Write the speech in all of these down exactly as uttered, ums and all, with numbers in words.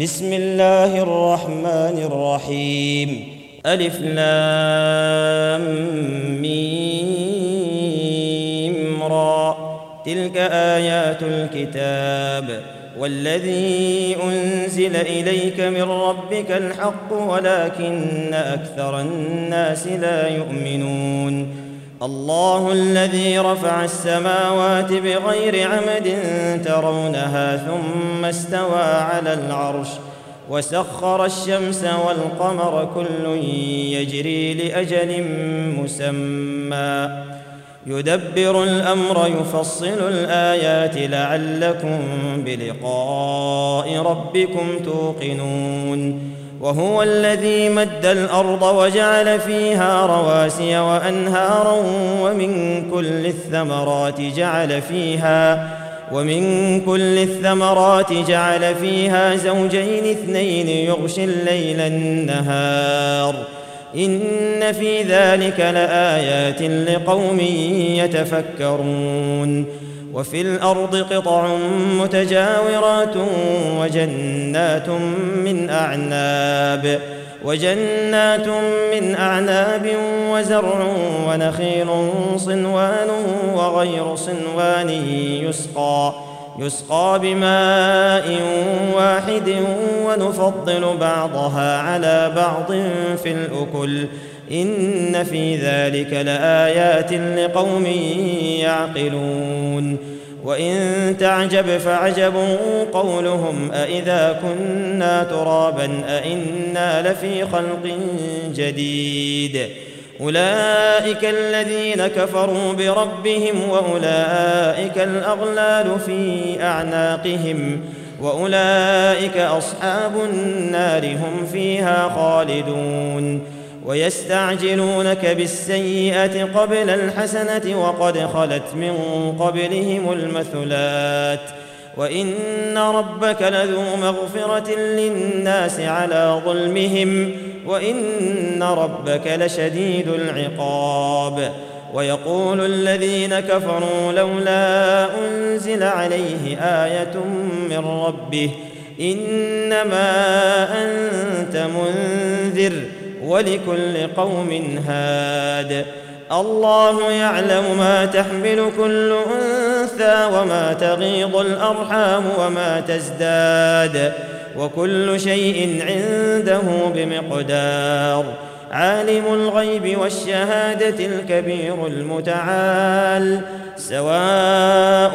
بسم الله الرحمن الرحيم. ألف لام ميم را. تلك آيات الكتاب والذي أنزل إليك من ربك الحق ولكن أكثر الناس لا يؤمنون. الله الذي رفع السماوات بغير عمد ترونها ثم استوى على العرش وسخر الشمس والقمر كل يجري لأجل مسمى يدبر الأمر يفصل الآيات لعلكم بلقاء ربكم توقنون. وهو الذي مد الأرض وجعل فيها رواسي وأنهارا ومن كل الثمرات جعل فيها ومن كل الثمرات جعل فيها زوجين اثنين يغشي الليل النهار إن في ذلك لآيات لقوم يتفكرون. وفي الأرض قطع متجاورات وجنات من أعناب وجنات من أعناب وزرع ونخيل صنوان وغير صنوان يسقى يسقى بماء واحد ونفضل بعضها على بعض في الأكل إن في ذلك لآيات لقوم يعقلون. وإن تعجب فعجب قولهم أإذا كنا ترابا أإنا لفي خلق جديد أولئك الذين كفروا بربهم وأولئك الأغلال في أعناقهم وأولئك أصحاب النار هم فيها خالدون. ويستعجلونك بالسيئة قبل الحسنة وقد خلت من قبلهم المثلات وإن ربك لذو مغفرة للناس على ظلمهم وإن ربك لشديد العقاب. ويقول الذين كفروا لولا أنزل عليه آية من ربه إنما أنت منذر ولكل قوم هاد. الله يعلم ما تحمل كل أنثى وما تغيض الأرحام وما تزداد وكل شيء عنده بمقدار. عالم الغيب والشهادة الكبير المتعال سواء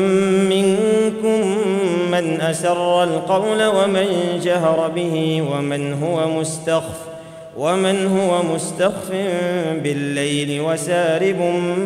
منكم من أسر القول ومن جهر به ومن هو مستخف ومن هو مستخف بالليل وسارب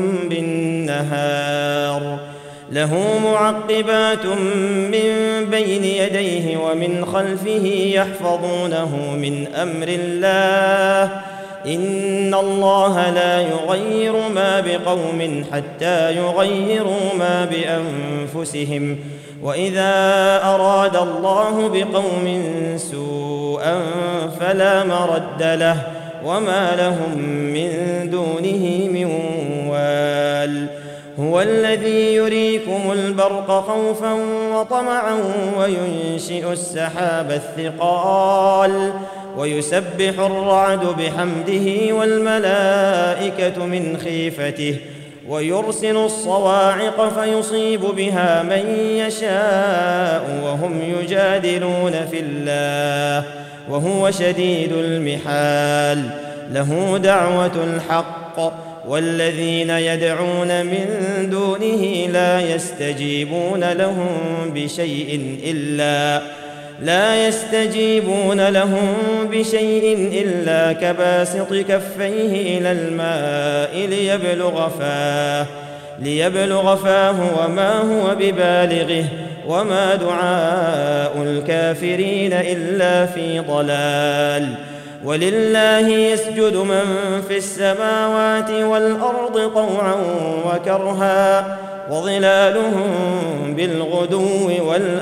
بالنهار. له معقبات من بين يديه ومن خلفه يحفظونه من أمر الله إن الله لا يغير ما بقوم حتى يغيروا ما بأنفسهم وإذا أراد الله بقوم سوءا فلا مرد له وما لهم من دونه من وال. هو الذي يريكم البرق خوفا وطمعا وينشئ السحاب الثقال ويسبح الرعد بحمده والملائكة من خيفته ويرسل الصواعق فيصيب بها من يشاء وهم يجادلون في الله وهو شديد المحال. له دعوة الحق والذين يدعون من دونه لا يستجيبون لهم بشيء إلا لا يستجيبون لهم بشيء إلا كباسط كفيه إلى الماء ليبلغ فاه ليبلغ فاه وما هو ببالغه وما دعاء الكافرين إلا في ضلال. ولله يسجد من في السماوات والأرض طوعا وكرها وظلالهم بالغدو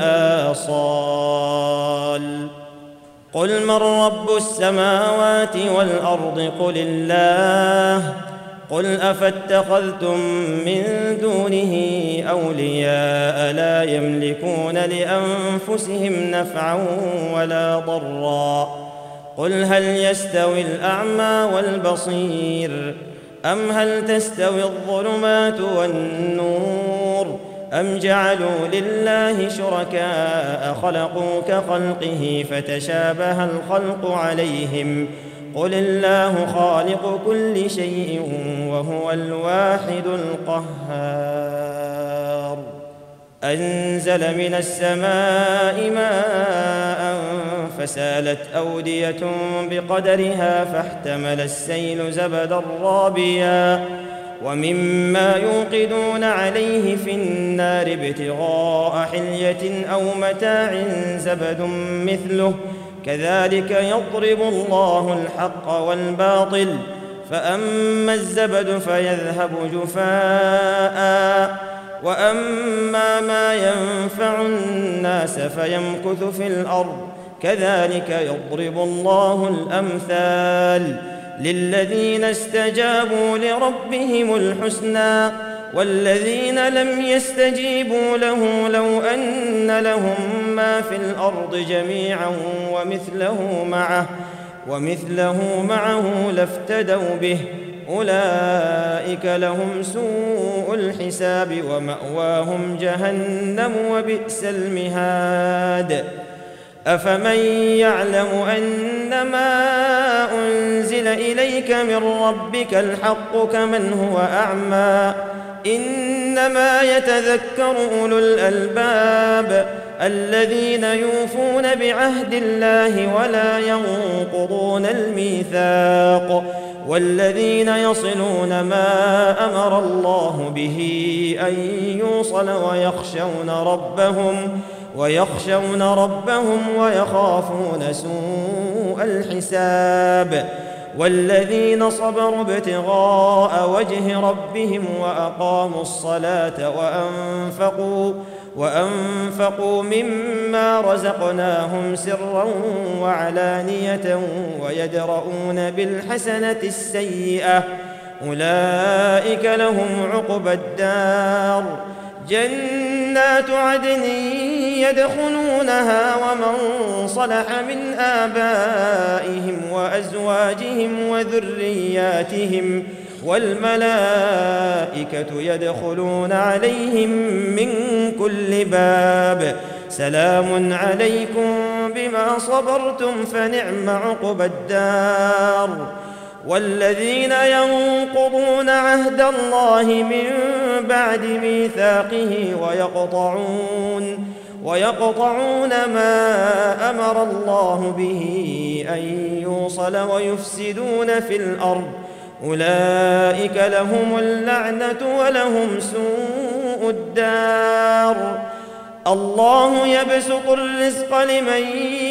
والآصال. قل من رب السماوات والأرض قل الله قل أفاتخذتم من دونه أولياء لا يملكون لأنفسهم نفعا ولا ضرا قل هل يستوي الأعمى والبصير أم هل تستوي الظلمات والنور أم جعلوا لله شركاء خلقوا كخلقه فتشابه الخلق عليهم قل الله خالق كل شيء وهو الواحد القهار أنزل من السماء ماء فسالت أودية بقدرها فاحتمل السيل زبدا رابيا ومما يوقدون عليه في النار ابتغاء حلية أو متاع زبد مثله كذلك يضرب الله الحق والباطل فأما الزبد فيذهب جفاء وأما ما ينفع الناس فيمكث في الأرض كذلك يضرب الله الأمثال للذين استجابوا لربهم الحسنى والذين لم يستجيبوا له لو أن لهم ما في الأرض جميعا ومثله معه ومثله معه لافتدوا به أولئك لهم سوء الحساب ومأواهم جهنم وبئس المهاد أفمن يعلم أنما أنزل إليك من ربك الحق كمن هو أعمى إنما يتذكر أولو الألباب الذين يوفون بعهد الله ولا ينقضون الميثاق والذين يصلون ما أمر الله به أن يوصل ويخشون ربهم ويخشون ربهم ويخافون سوء الحساب والذين صبروا ابتغاء وجه ربهم وأقاموا الصلاة وأنفقوا وأنفقوا مما رزقناهم سرا وعلانية ويدرؤون بالحسنة السيئة أولئك لهم عقبى الدار جنات عدن يدخلونها ومن صلح من آبائهم وأزواجهم وذرياتهم والملائكة يدخلون عليهم من كل باب سلام عليكم بما صبرتم فنعم عقبى الدار والذين ينقضون عهد الله من بعد ميثاقه ويقطعون ويقطعون ما أمر الله به أن يوصل ويفسدون في الأرض أولئك لهم اللعنة ولهم سوء الدار الله يبسط الرزق لمن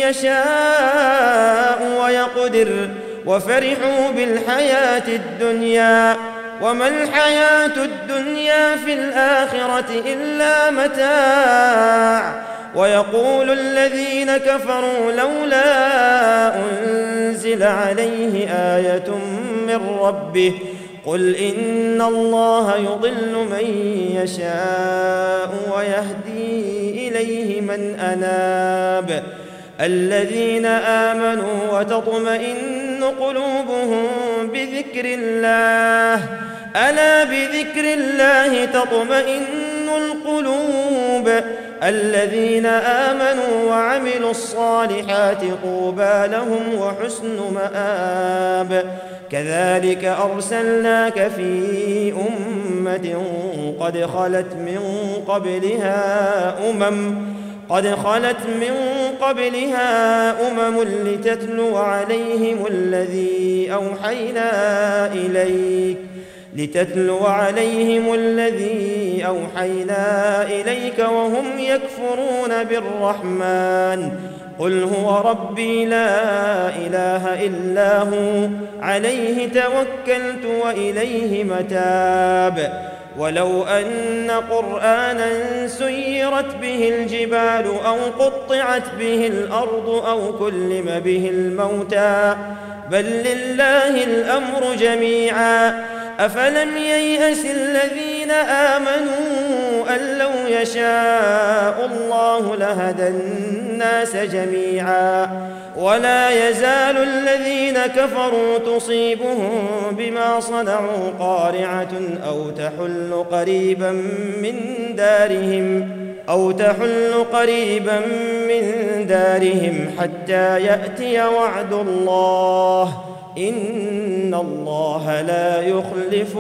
يشاء ويقدر وفرحوا بالحياة الدنيا وما الحياة الدنيا في الآخرة إلا متاع ويقول الذين كفروا لولا أنزل عليه آية من ربه قل إن الله يضل من يشاء ويهدي إليه من أناب الذين آمنوا وتطمئن قلوبهم بذكر الله ألا بذكر الله تطمئن القلوب الذين آمنوا وعملوا الصالحات طوبى لهم وحسن مآب كذلك أرسلناك في أمة قد خلت من قبلها أمم قد خلت من قبلها أمم لتتلو عليهم الذي أوحينا إليك لتتلو عليهم الذي أوحينا إليك وهم يكفرون بالرحمن قل هو ربي لا إله إلا هو عليه توكلت وإليه متاب ولو أن قرآنا سيرت به الجبال أو قطعت به الأرض أو كلم به الموتى بل لله الأمر جميعا أفلم ييأس الذين آمنوا أن لو يشاء الله لهدى الناس جميعا ولا يزال الذين كفروا تصيبهم بما صنعوا قارعة أو تحل قريبا من دارهم أو تحل قريبا من دارهم حتى يأتي وعد الله إن الله لا يخلف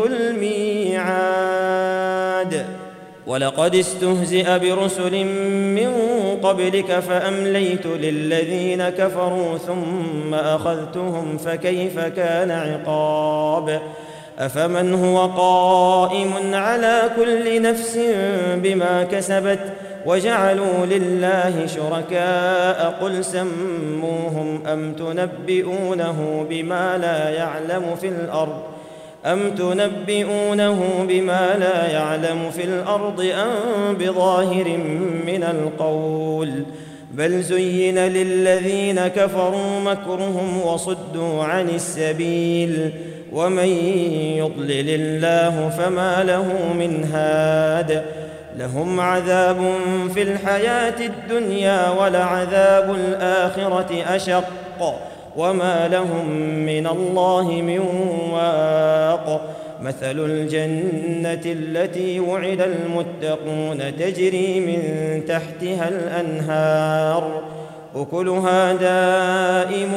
الميعاد. ولقد استهزئ برسل من قبلك فأمليت للذين كفروا ثم أخذتهم فكيف كان عقاب. أفمن هو قائم على كل نفس بما كسبت وجعلوا لله شركاء قل سموهم أم تنبئونه بما لا يعلم في الأرض أم تنبئونه بما لا يعلم في الأرض أم بظاهر من القول بل زين للذين كفروا مكرهم وصدوا عن السبيل ومن يضلل الله فما له من هاد. لهم عذاب في الحياة الدنيا ولعذاب الآخرة أشق وما لهم من الله من واق. مثل الجنة التي وعد المتقون تجري من تحتها الأنهار أكلها دائم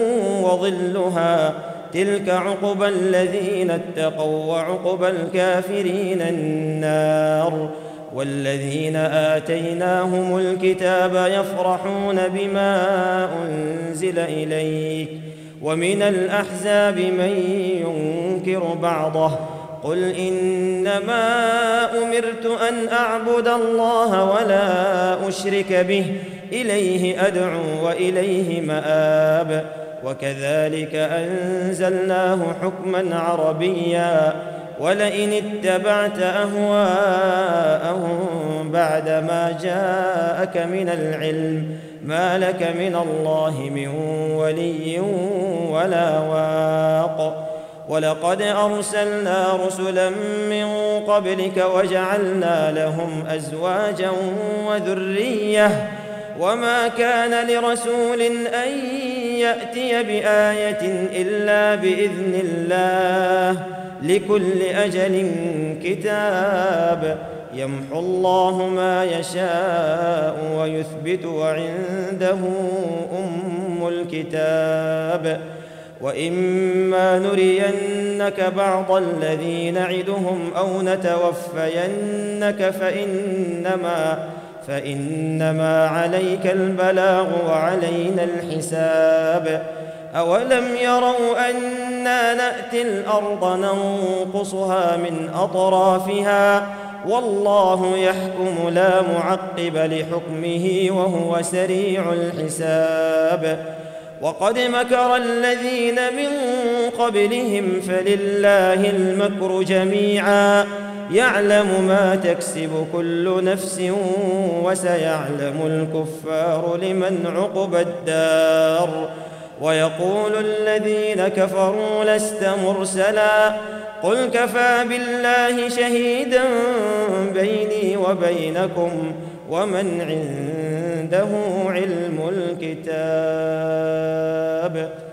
وظلها تلك عقبى الذين اتقوا وعقبى الكافرين النار. والذين آتيناهم الكتاب يفرحون بما أنزل إليك ومن الأحزاب من ينكر بعضه قل إنما أمرت أن أعبد الله ولا أشرك به إليه أدعو وإليه مآب. وكذلك أنزلناه حكما عربيا ولئن اتبعت أهواءهم بعدما جاءك من العلم ما لك من الله من ولي ولا واق. ولقد أرسلنا رسلا من قبلك وجعلنا لهم أزواجا وذرية وما كان لرسول أن يأتي بآية إلا بإذن الله لكل أجل كتاب يمحو الله ما يشاء ويثبت وعنده أم الكتاب. وإما نرينك بعض الذي نعدهم أو نتوفينك فإنما فإنما عليك البلاغ وعلينا الحساب. أولم يروا أنا نأتي الأرض ننقصها من أطرافها والله يحكم لا معقب لحكمه وهو سريع الحساب. وقد مكر الذين من قبلهم فلله المكر جميعا يعلم ما تكسب كل نفس وسيعلم الكفار لمن عقبى الدار. ويقول الذين كفروا لست مرسلا قل كفى بالله شهيدا بيني وبينكم ومن عنده علم الكتاب.